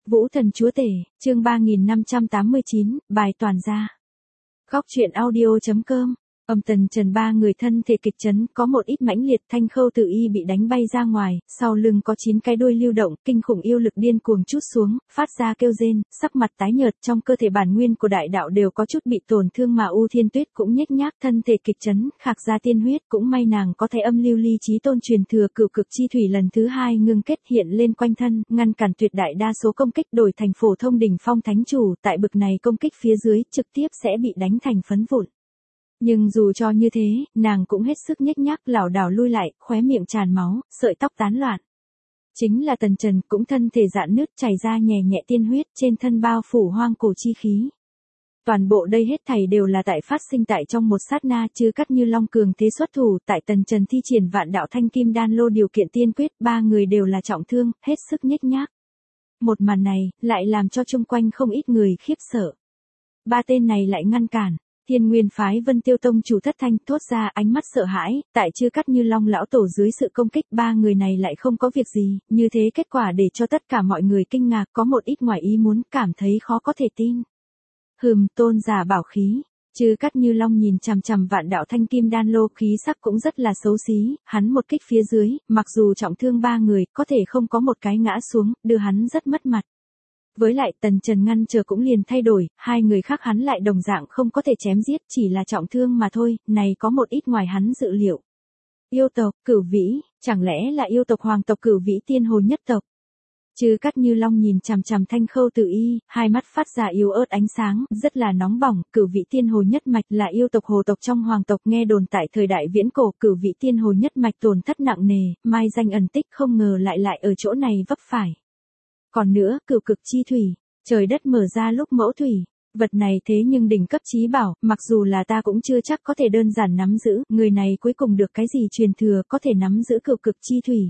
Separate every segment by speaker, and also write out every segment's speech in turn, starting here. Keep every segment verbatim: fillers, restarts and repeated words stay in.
Speaker 1: Vũ Thần Chúa Tể, chương ba nghìn năm trăm tám mươi chín, bài toàn gia. Góc truyện audio chấm com. Âm Tần Trần ba người thân thể kịch chấn, có một ít mãnh liệt, Thanh Khâu Tử Y bị đánh bay ra ngoài, sau lưng có chín cái đuôi lưu động, kinh khủng yêu lực điên cuồng trút xuống, phát ra kêu rên, sắc mặt tái nhợt, trong cơ thể bản nguyên của đại đạo đều có chút bị tổn thương mà U Thiên Tuyết cũng nhếch nhác thân thể kịch chấn, khạc ra tiên huyết, cũng may nàng có thể âm lưu ly chí tôn truyền thừa cửu cực chi thủy lần thứ hai ngưng kết hiện lên quanh thân, ngăn cản tuyệt đại đa số công kích, đổi thành phổ thông đỉnh phong thánh chủ, tại bực này công kích phía dưới, trực tiếp sẽ bị đánh thành phấn vụn. Nhưng dù cho như thế, nàng cũng hết sức nhếch nhác lảo đảo lui lại, khóe miệng tràn máu, sợi tóc tán loạn. Chính là Tần Trần cũng thân thể rạn nứt chảy ra nhè nhẹ tiên huyết trên thân bao phủ hoang cổ chi khí. Toàn bộ đây hết thảy đều là tại phát sinh tại trong một sát na, Chư Cắt Như Long cường thế xuất thủ, tại Tần Trần thi triển vạn đạo thanh kim đan lô điều kiện tiên quyết, ba người đều là trọng thương, hết sức nhếch nhác. Một màn này, lại làm cho chung quanh không ít người khiếp sợ. Ba tên này lại ngăn cản. Thiên Nguyên phái Vân Tiêu Tông chủ Thất Thanh thốt ra ánh mắt sợ hãi, tại Chư Cắt Như Long lão tổ dưới sự công kích ba người này lại không có việc gì, như thế kết quả để cho tất cả mọi người kinh ngạc, có một ít ngoài ý muốn, cảm thấy khó có thể tin. Hừm, tôn giả bảo khí. Chư Cắt Như Long nhìn chằm chằm vạn đạo thanh kim đan lô, khí sắc cũng rất là xấu xí, hắn một kích phía dưới, mặc dù trọng thương ba người, có thể không có một cái ngã xuống, đưa hắn rất mất mặt. Với lại Tần Trần ngăn chờ cũng liền thay đổi, hai người khác hắn lại đồng dạng không có thể chém giết, chỉ là trọng thương mà thôi, này có một ít ngoài hắn dự liệu. Yêu tộc, Cửu Vĩ, chẳng lẽ là yêu tộc hoàng tộc Cửu Vĩ tiên hồ nhất tộc? Chư Cắt Như Long nhìn chằm chằm Thanh Khâu Tử Y, hai mắt phát ra yếu ớt ánh sáng, rất là nóng bỏng, Cửu Vĩ tiên hồ nhất mạch là yêu tộc hồ tộc trong hoàng tộc, nghe đồn tại thời đại viễn cổ, Cửu Vĩ tiên hồ nhất mạch tổn thất nặng nề, mai danh ẩn tích, không ngờ lại lại ở chỗ này vấp phải. Còn nữa, cửu cực chi thủy, trời đất mở ra lúc mẫu thủy, vật này thế nhưng đỉnh cấp chí bảo, mặc dù là ta cũng chưa chắc có thể đơn giản nắm giữ, người này cuối cùng được cái gì truyền thừa có thể nắm giữ cửu cực chi thủy.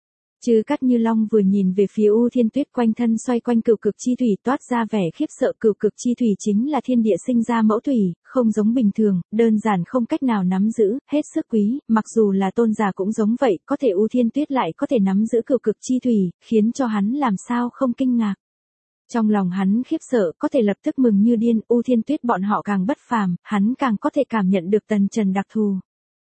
Speaker 1: Chư Cắt Như Long vừa nhìn về phía U Thiên Tuyết, quanh thân xoay quanh cửu cực chi thủy, toát ra vẻ khiếp sợ, cửu cực chi thủy chính là thiên địa sinh ra mẫu thủy, không giống bình thường, đơn giản không cách nào nắm giữ, hết sức quý, mặc dù là tôn giả cũng giống vậy, có thể U Thiên Tuyết lại có thể nắm giữ cửu cực chi thủy, khiến cho hắn làm sao không kinh ngạc. Trong lòng hắn khiếp sợ, có thể lập tức mừng như điên, U Thiên Tuyết bọn họ càng bất phàm, hắn càng có thể cảm nhận được Tần Trần đặc thù.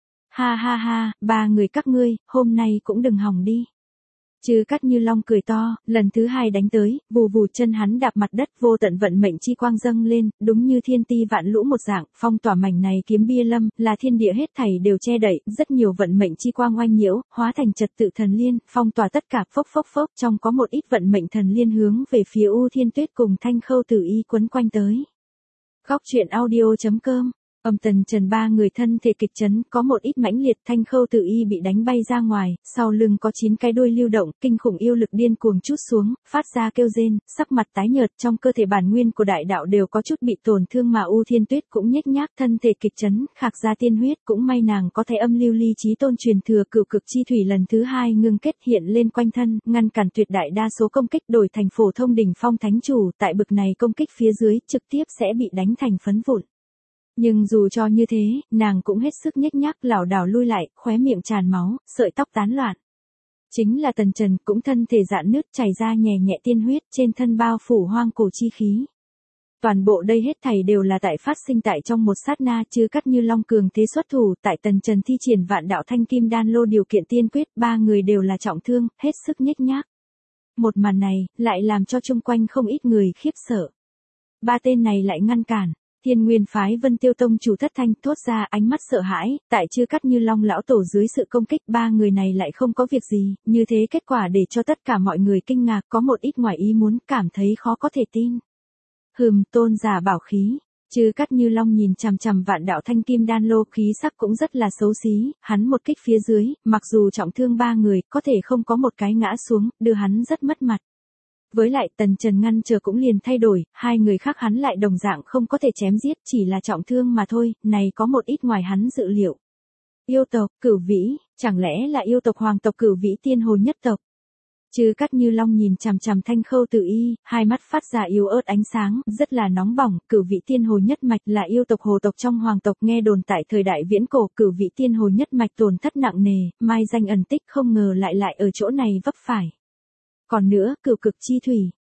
Speaker 1: Ha ha ha, ba người các ngươi, hôm nay cũng đừng hòng đi. Chư Cắt Như Long cười to, lần thứ hai đánh tới, vù vù chân hắn đạp mặt đất, vô tận vận mệnh chi quang dâng lên, đúng như thiên ti vạn lũ một dạng, phong tỏa mảnh này kiếm bia lâm, là thiên địa hết thảy đều che đậy, rất nhiều vận mệnh chi quang oanh nhiễu, hóa thành trật tự thần liên, phong tỏa tất cả, phốc phốc phốc, trong có một ít vận mệnh thần liên hướng về phía U Thiên Tuyết cùng Thanh Khâu Tử Y quấn quanh tới. Góc truyện audio chấm com. Âm Tần Trần ba người thân thể kịch chấn, có một ít mãnh liệt, Thanh Khâu Tử Y bị đánh bay ra ngoài, sau lưng có chín cái đuôi lưu động, kinh khủng yêu lực điên cuồng trút xuống, phát ra kêu rên, sắc mặt tái nhợt, trong cơ thể bản nguyên của đại đạo đều có chút bị tổn thương mà U Thiên Tuyết cũng nhếch nhác thân thể kịch chấn, khạc ra tiên huyết, cũng may nàng có thể âm lưu ly chí tôn truyền thừa cửu cực chi thủy lần thứ hai ngưng kết hiện lên quanh thân, ngăn cản tuyệt đại đa số công kích, đổi thành phổ thông đỉnh phong thánh chủ, tại bực này công kích phía dưới, trực tiếp sẽ bị đánh thành phấn vụn. Nhưng dù cho như thế, nàng cũng hết sức nhếch nhác lảo đảo lui lại, khóe miệng tràn máu, sợi tóc tán loạn. Chính là Tần Trần cũng thân thể rạn nứt chảy ra nhè nhẹ tiên huyết trên thân bao phủ hoang cổ chi khí. Toàn bộ đây hết thảy đều là tại phát sinh tại trong một sát na, Chư Cắt Như Long cường thế xuất thủ, tại Tần Trần thi triển vạn đạo thanh kim đan lô điều kiện tiên quyết, ba người đều là trọng thương, hết sức nhếch nhác. Một màn này, lại làm cho chung quanh không ít người khiếp sợ. Ba tên này lại ngăn cản. Thiên Nguyên phái Vân Tiêu Tông chủ Thất Thanh thốt ra ánh mắt sợ hãi, tại Chư Cắt Như Long lão tổ dưới sự công kích, ba người này lại không có việc gì, như thế kết quả để cho tất cả mọi người kinh ngạc, có một ít ngoài ý muốn, cảm thấy khó có thể tin. Hừm, tôn giả bảo khí. Chư Cắt Như Long nhìn chằm chằm vạn đạo thanh kim đan lô, khí sắc cũng rất là xấu xí, hắn một kích phía dưới, mặc dù trọng thương ba người, có thể không có một cái ngã xuống, đưa hắn rất mất mặt. Với lại Tần Trần ngăn chờ cũng liền thay đổi, hai người khác hắn lại đồng dạng không có thể chém giết, chỉ là trọng thương mà thôi, này có một ít ngoài hắn dự liệu. Yêu tộc, Cửu Vĩ, chẳng lẽ là yêu tộc hoàng tộc Cửu Vĩ tiên hồ nhất tộc? Chư Cắt Như Long nhìn chằm chằm Thanh Khâu Tử Y, hai mắt phát ra yếu ớt ánh sáng, rất là nóng bỏng, Cửu Vĩ tiên hồ nhất mạch là yêu tộc hồ tộc trong hoàng tộc, nghe đồn tại thời đại viễn cổ, Cửu Vĩ tiên hồ nhất mạch tổn thất nặng nề, mai danh ẩn tích, không ngờ lại lại ở chỗ này vấp phải. Còn nữa, cửu cực chi thủy,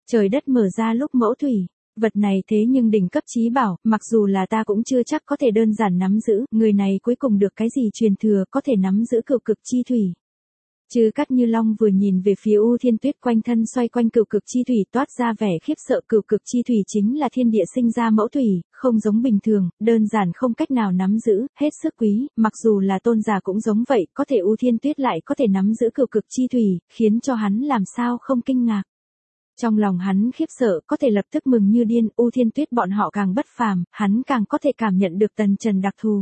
Speaker 1: Trời đất mở ra lúc mẫu thủy. Vật này thế nhưng đỉnh cấp chí bảo, mặc dù là ta cũng chưa chắc có thể đơn giản nắm giữ, người này cuối cùng được cái gì truyền thừa có thể nắm giữ cửu cực chi thủy. Chư Cát Như Long vừa nhìn về phía U Thiên Tuyết quanh thân xoay quanh cửu cực chi thủy toát ra vẻ khiếp sợ. Cửu cực chi thủy chính là thiên địa sinh ra mẫu thủy, không giống bình thường, đơn giản không cách nào nắm giữ, hết sức quý, mặc dù là tôn giả cũng giống vậy, có thể U Thiên Tuyết lại có thể nắm giữ cửu cực chi thủy, khiến cho hắn làm sao không kinh ngạc. Trong lòng hắn khiếp sợ, có thể lập tức mừng như điên, U Thiên Tuyết bọn họ càng bất phàm, hắn càng có thể cảm nhận được tần trần đặc thù.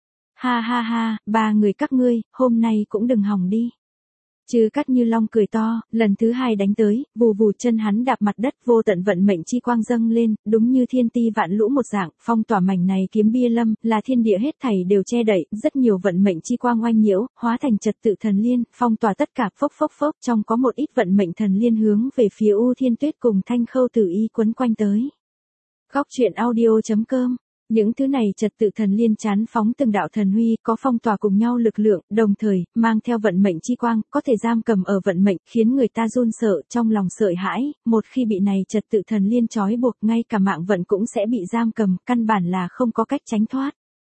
Speaker 1: Ha ha ha, ba người các ngươi, hôm nay cũng đừng hòng đi. Chư Cát Như Long cười to, lần thứ hai đánh tới, vù vù chân hắn đạp mặt đất, vô tận vận mệnh chi quang dâng lên, đúng như thiên ti vạn lũ một dạng, phong tỏa mảnh này kiếm bia lâm, là thiên địa hết thảy đều che đậy, rất nhiều vận mệnh chi quang oanh nhiễu, hóa thành trật tự thần liên, phong tỏa tất cả, phốc phốc phốc, trong có một ít vận mệnh thần liên hướng về phía U Thiên Tuyết cùng Thanh Khâu Tử Y quấn quanh tới. Góc truyện audio chấm com. Những thứ này trật tự thần liên chán phóng từng đạo thần huy, có phong tỏa cùng nhau lực lượng, đồng thời, mang theo vận mệnh chi quang, có thể giam cầm ở vận mệnh, khiến người ta run sợ, trong lòng sợ hãi, một khi bị này trật tự thần liên trói buộc, ngay cả mạng vận cũng sẽ bị giam cầm, căn bản là không có cách tránh thoát.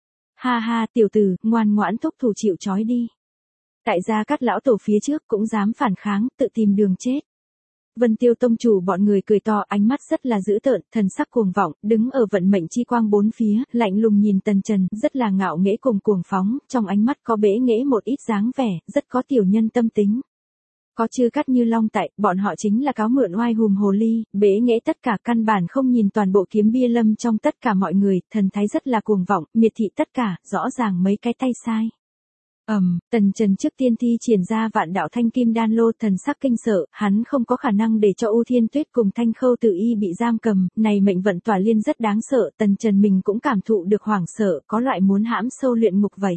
Speaker 1: Ha ha, tiểu tử, ngoan ngoãn thúc thủ chịu trói đi. Tại Gia Cát lão tổ phía trước cũng dám phản kháng, tự tìm đường chết. Vân Tiêu tông chủ bọn người cười to, ánh mắt rất là dữ tợn, thần sắc cuồng vọng, đứng ở vận mệnh chi quang bốn phía, lạnh lùng nhìn Tần Trần, rất là ngạo nghễ cùng cuồng phóng, trong ánh mắt có bẽ nghễ một ít dáng vẻ, rất có tiểu nhân tâm tính. Có Chư Cát Như Long tại, bọn họ chính là cáo mượn oai hùm hồ ly, bẽ nghễ tất cả, căn bản không nhìn toàn bộ kiếm bia lâm trong tất cả mọi người, thần thái rất là cuồng vọng, miệt thị tất cả, rõ ràng mấy cái tay sai. Ầm, um, Tần Trần trước tiên thi triển ra vạn đạo thanh kim đan lô, thần sắc kinh sợ, hắn không có khả năng để cho U Thiên Tuyết cùng Thanh Khâu Tử Y bị giam cầm, này mệnh vận tỏa liên rất đáng sợ, Tần Trần mình cũng cảm thụ được hoảng sợ, có loại muốn hãm sâu luyện ngục vậy.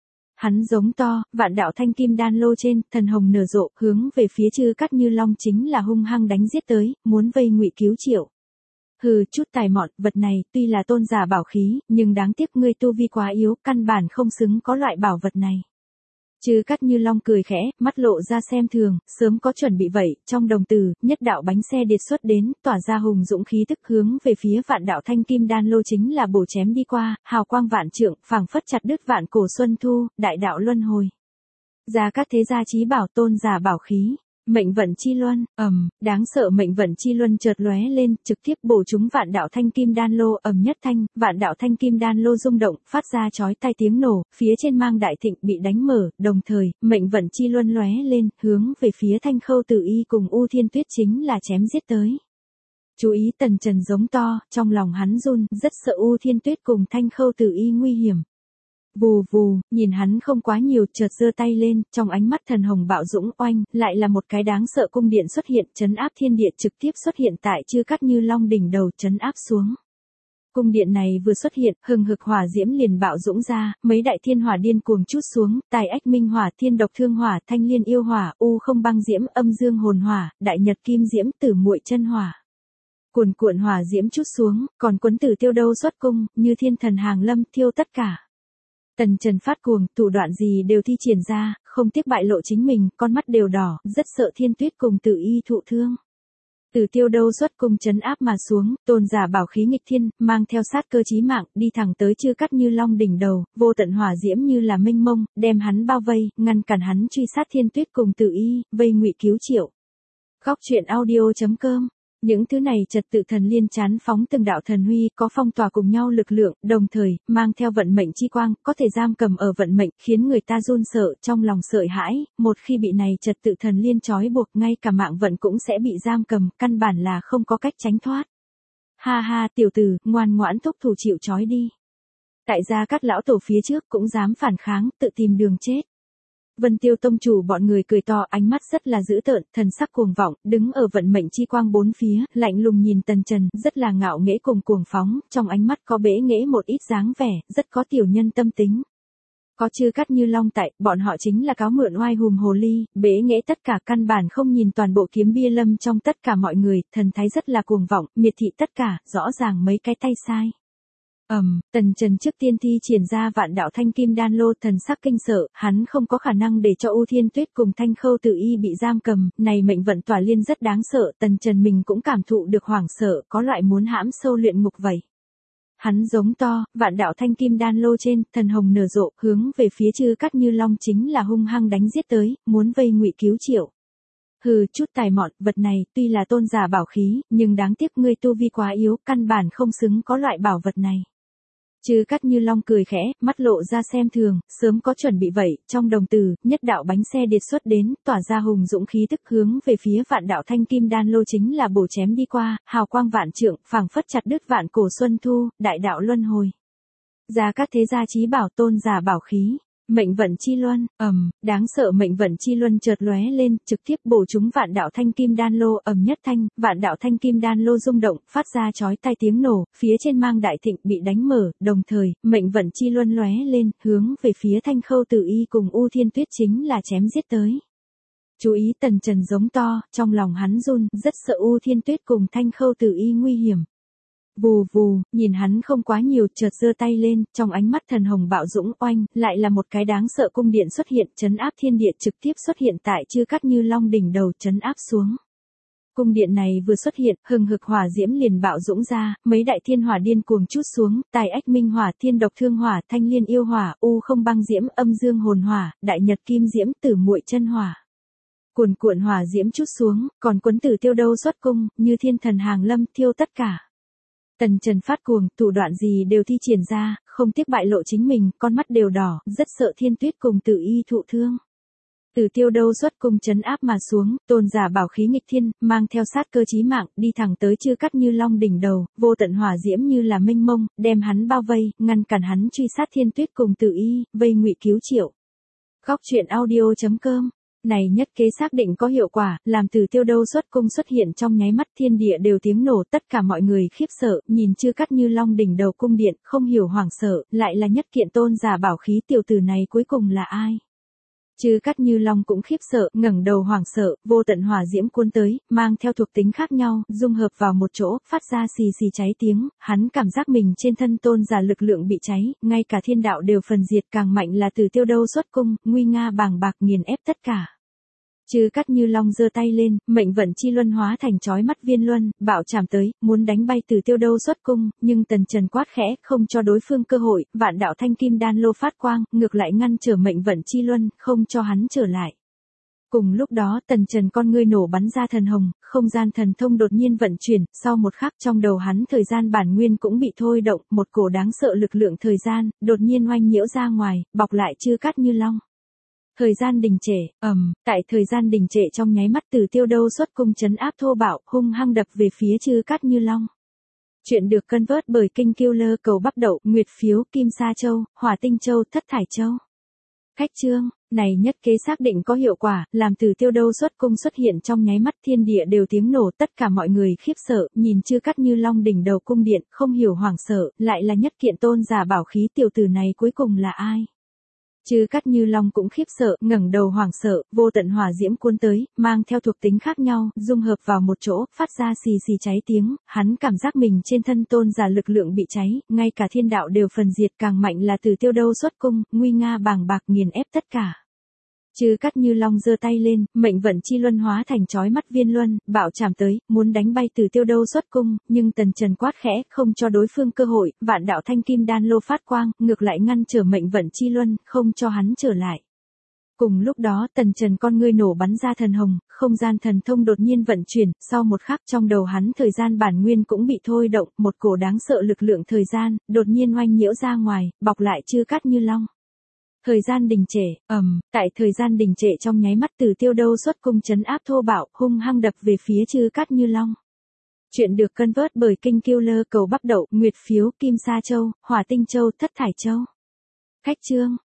Speaker 1: Hắn giống to, vạn đạo thanh kim đan lô trên, thần hồng nở rộ, hướng về phía Chư Cát Như Long chính là hung hăng đánh giết tới, muốn vây ngụy cứu Triệu. Hừ, chút tài mọn, vật này tuy là tôn giả bảo khí, nhưng đáng tiếc ngươi tu vi quá yếu, căn bản không xứng có loại bảo vật này. Chư Cát Như Long cười khẽ, mắt lộ ra xem thường, sớm có chuẩn bị vậy, trong đồng tử, nhất đạo bánh xe điệt xuất đến, tỏa ra hùng dũng khí tức hướng về phía vạn đạo thanh kim đan lô chính là bổ chém đi qua, hào quang vạn trượng, phảng phất chặt đứt vạn cổ xuân thu, đại đạo luân hồi. Gia Cát thế gia chí bảo tôn giả bảo khí. Mệnh vận chi luân, ầm, um, đáng sợ mệnh vận chi luân chợt lóe lên, trực tiếp bổ trúng vạn đạo thanh kim đan lô, ầm nhất thanh, vạn đạo thanh kim đan lô rung động, phát ra chói tai tiếng nổ, phía trên mang đại thịnh bị đánh mở, đồng thời, mệnh vận chi luân lóe lên, hướng về phía Thanh Khâu Tử Y cùng U Thiên Tuyết chính là chém giết tới. Chú ý Tần Trần giống to, trong lòng hắn run, rất sợ U Thiên Tuyết cùng Thanh Khâu Tử Y nguy hiểm. Vù vù, nhìn hắn không quá nhiều, chợt giơ tay lên, trong ánh mắt thần hồng bạo dũng oanh, lại là một cái đáng sợ cung điện xuất hiện, trấn áp thiên địa trực tiếp xuất hiện tại Chư Cát Như Long đỉnh đầu, trấn áp xuống. Cung điện này vừa xuất hiện, hừng hực hỏa diễm liền bạo dũng ra, mấy đại thiên hỏa điên cuồng trút xuống, tài ách minh hỏa, thiên độc thương hỏa, thanh liên yêu hỏa, u không băng diễm, âm dương hồn hỏa, đại nhật kim diễm, tử muội chân hỏa. Cuồn cuộn hỏa diễm trút xuống, còn quấn tử tiêu đâu xuất cung, như thiên thần hàng lâm, thiêu tất cả. Tần Trần phát cuồng, thủ đoạn gì đều thi triển ra, không tiếc bại lộ chính mình, con mắt đều đỏ, rất sợ Thiên Tuyết cùng Tử Y thụ thương. Tử tiêu đâu xuất cung trấn áp mà xuống, tôn giả bảo khí nghịch thiên, mang theo sát cơ chí mạng, đi thẳng tới Chư Cát Như Long đỉnh đầu, vô tận hỏa diễm như là mênh mông, đem hắn bao vây, ngăn cản hắn truy sát Thiên Tuyết cùng Tử Y, vây ngụy cứu Triệu. Góc truyện audio chấm com. Những thứ này trật tự thần liên chán phóng từng đạo thần huy, có phong tỏa cùng nhau lực lượng, đồng thời, mang theo vận mệnh chi quang, có thể giam cầm ở vận mệnh, khiến người ta run sợ, trong lòng sợ hãi, một khi bị này trật tự thần liên trói buộc, ngay cả mạng vận cũng sẽ bị giam cầm, căn bản là không có cách tránh thoát. Ha ha, tiểu tử, ngoan ngoãn thúc thủ chịu trói đi. Tại Gia Cát lão tổ phía trước cũng dám phản kháng, tự tìm đường chết. Vân Tiêu tông chủ bọn người cười to, ánh mắt rất là dữ tợn, thần sắc cuồng vọng, đứng ở vận mệnh chi quang bốn phía, lạnh lùng nhìn Tần Trần, rất là ngạo nghễ cùng cuồng phóng, trong ánh mắt có bẽ nghễ một ít dáng vẻ, rất có tiểu nhân tâm tính. Có Chư Cát Như Long tại, bọn họ chính là cáo mượn oai hùm hồ ly, bẽ nghễ tất cả, căn bản không nhìn toàn bộ kiếm bia lâm trong tất cả mọi người, thần thái rất là cuồng vọng, miệt thị tất cả, rõ ràng mấy cái tay sai. Ầm, Tần Trần trước tiên thi triển ra vạn đạo thanh kim đan lô, thần sắc kinh sợ, hắn không có khả năng để cho U Thiên Tuyết cùng Thanh Khâu Tử Y bị giam cầm, này mệnh vận tỏa liên rất đáng sợ, Tần Trần mình cũng cảm thụ được hoảng sợ, có loại muốn hãm sâu luyện ngục vậy. Hắn giống to, vạn đạo thanh kim đan lô trên, thần hồng nở rộ, hướng về phía Chư Cát Như Long chính là hung hăng đánh giết tới, muốn vây Ngụy Cứu Triệu. Hừ, chút tài mọn, vật này tuy là tôn giả bảo khí, nhưng đáng tiếc ngươi tu vi quá yếu, căn bản không xứng có loại bảo vật này. Chư Cát Như Long cười khẽ, mắt lộ ra xem thường, sớm có chuẩn bị vậy, trong đồng tử, nhất đạo bánh xe điệt xuất đến, tỏa ra hùng dũng khí tức hướng về phía vạn đạo thanh kim đan lô chính là bổ chém đi qua, hào quang vạn trượng, phảng phất chặt đứt vạn cổ xuân thu, đại đạo luân hồi. Gia Cát thế gia chí bảo tôn giả bảo khí. Mệnh vận chi luân, ầm, đáng sợ mệnh vận chi luân chợt lóe lên, trực tiếp bổ trúng vạn đạo thanh kim đan lô, ầm nhất thanh, vạn đạo thanh kim đan lô rung động, phát ra chói tai tiếng nổ, phía trên mang đại thịnh bị đánh mở, đồng thời, mệnh vận chi luân lóe lên, hướng về phía Thanh Khâu Tử Y cùng U Thiên Tuyết chính là chém giết tới. Chú ý, Tần Trần giống to, trong lòng hắn run, rất sợ U Thiên Tuyết cùng Thanh Khâu Tử Y nguy hiểm. Vù vù, nhìn hắn không quá nhiều, chợt giơ tay lên, trong ánh mắt thần hồng bạo dũng oanh, lại là một cái đáng sợ cung điện xuất hiện, trấn áp thiên địa trực tiếp xuất hiện tại Chư Cát Như Long đỉnh đầu, trấn áp xuống. Cung điện này vừa xuất hiện, hừng hực hỏa diễm liền bạo dũng ra, mấy đại thiên hỏa điên cuồng trút xuống, tài ách minh hỏa, thiên độc thương hỏa, thanh liên yêu hỏa, u không băng diễm, âm dương hồn hỏa, đại nhật kim diễm, tử muội chân hỏa. Cuồn cuộn hỏa diễm trút xuống, còn Quấn Tử Tiêu đâu xuất cung, như thiên thần hàng lâm, thiêu tất cả. Tần Trần phát cuồng, thủ đoạn gì đều thi triển ra, không tiếc bại lộ chính mình, con mắt đều đỏ, rất sợ Thiên Tuyết cùng Tử Y thụ thương. Tử Tiêu đâu xuất cung trấn áp mà xuống, tôn giả bảo khí nghịch thiên, mang theo sát cơ chí mạng, đi thẳng tới Chư Cát Như Long đỉnh đầu, vô tận hỏa diễm như là mênh mông, đem hắn bao vây, ngăn cản hắn truy sát Thiên Tuyết cùng Tử Y, vây Ngụy Cứu Triệu. Góc truyện audio chấm com. Này nhất kế xác định có hiệu quả, làm Tử Tiêu đâu xuất cung xuất hiện trong nháy mắt, thiên địa đều tiếng nổ, tất cả mọi người khiếp sợ, nhìn Chư Cát Như Long đỉnh đầu cung điện, không hiểu hoảng sợ, lại là nhất kiện tôn giả bảo khí, tiểu tử này cuối cùng là ai? Chư Cát Như Long cũng khiếp sợ, ngẩng đầu hoảng sợ, vô tận hỏa diễm cuốn tới, mang theo thuộc tính khác nhau, dung hợp vào một chỗ, phát ra xì xì cháy tiếng, hắn cảm giác mình trên thân tôn giả lực lượng bị cháy, ngay cả thiên đạo đều phần diệt, càng mạnh là Tử Tiêu đâu xuất cung, nguy nga bàng bạc nghiền ép tất cả. Chư Cát Như Long giơ tay lên, mệnh vận chi luân hóa thành chói mắt viên luân, bạo chạm tới, muốn đánh bay Tử Tiêu đâu xuất cung, nhưng Tần Trần quát khẽ, không cho đối phương cơ hội, vạn đạo thanh kim đan lô phát quang, ngược lại ngăn trở mệnh vận chi luân, không cho hắn trở lại. Cùng lúc đó, Tần Trần con ngươi nổ bắn ra thần hồng, không gian thần thông đột nhiên vận chuyển, sau một khắc trong đầu hắn thời gian bản nguyên cũng bị thôi động, một cổ đáng sợ lực lượng thời gian, đột nhiên oanh nhiễu ra ngoài, bọc lại Chư Cát Như Long. Thời gian đình trệ, ầm, um, tại thời gian đình trệ trong nháy mắt Tử Tiêu đâu xuất cung trấn áp thô bạo, hung hăng đập về phía Chư Cát Như Long. Chuyện được cân vớt bởi kênh Killer cầu bắp đậu, nguyệt phiếu, kim sa châu, hỏa tinh châu, thất thải châu. Khách chương, này nhất kế xác định có hiệu quả, làm Tử Tiêu đâu xuất cung xuất hiện trong nháy mắt, thiên địa đều tiếng nổ, tất cả mọi người khiếp sợ, nhìn Chư Cát Như Long đỉnh đầu cung điện, không hiểu hoảng sợ, lại là nhất kiện tôn giả bảo khí, tiểu tử này cuối cùng là ai? Chư Cát Như Long cũng khiếp sợ, ngẩng đầu hoảng sợ, vô tận hỏa diễm cuốn tới, mang theo thuộc tính khác nhau, dung hợp vào một chỗ, phát ra xì xì cháy tiếng, hắn cảm giác mình trên thân tôn giả lực lượng bị cháy, ngay cả thiên đạo đều phần diệt, càng mạnh là Tử Tiêu đâu xuất cung, nguy nga bàng bạc nghiền ép tất cả. Chư Cát Như Long giơ tay lên, mệnh vận chi luân hóa thành chói mắt viên luân, bạo chạm tới, muốn đánh bay Tử Tiêu đâu xuất cung, nhưng Tần Trần quát khẽ, không cho đối phương cơ hội, vạn đạo thanh kim đan lô phát quang, ngược lại ngăn trở mệnh vận chi luân, không cho hắn trở lại. Cùng lúc đó, Tần Trần con ngươi nổ bắn ra thần hồng, không gian thần thông đột nhiên vận chuyển, sau một khắc trong đầu hắn thời gian bản nguyên cũng bị thôi động, một cổ đáng sợ lực lượng thời gian, đột nhiên oanh nhiễu ra ngoài, bọc lại Chư Cát Như Long. Thời gian đình trệ, ầm, um, tại thời gian đình trệ trong nháy mắt Tử Tiêu đâu xuất cung trấn áp thô bạo, hung hăng đập về phía Chư Cát Như Long. Chuyện được cân vớt bởi kênh Killer cầu bắp đậu, nguyệt phiếu, kim sa châu, hỏa tinh châu, thất thải châu. Khách chương,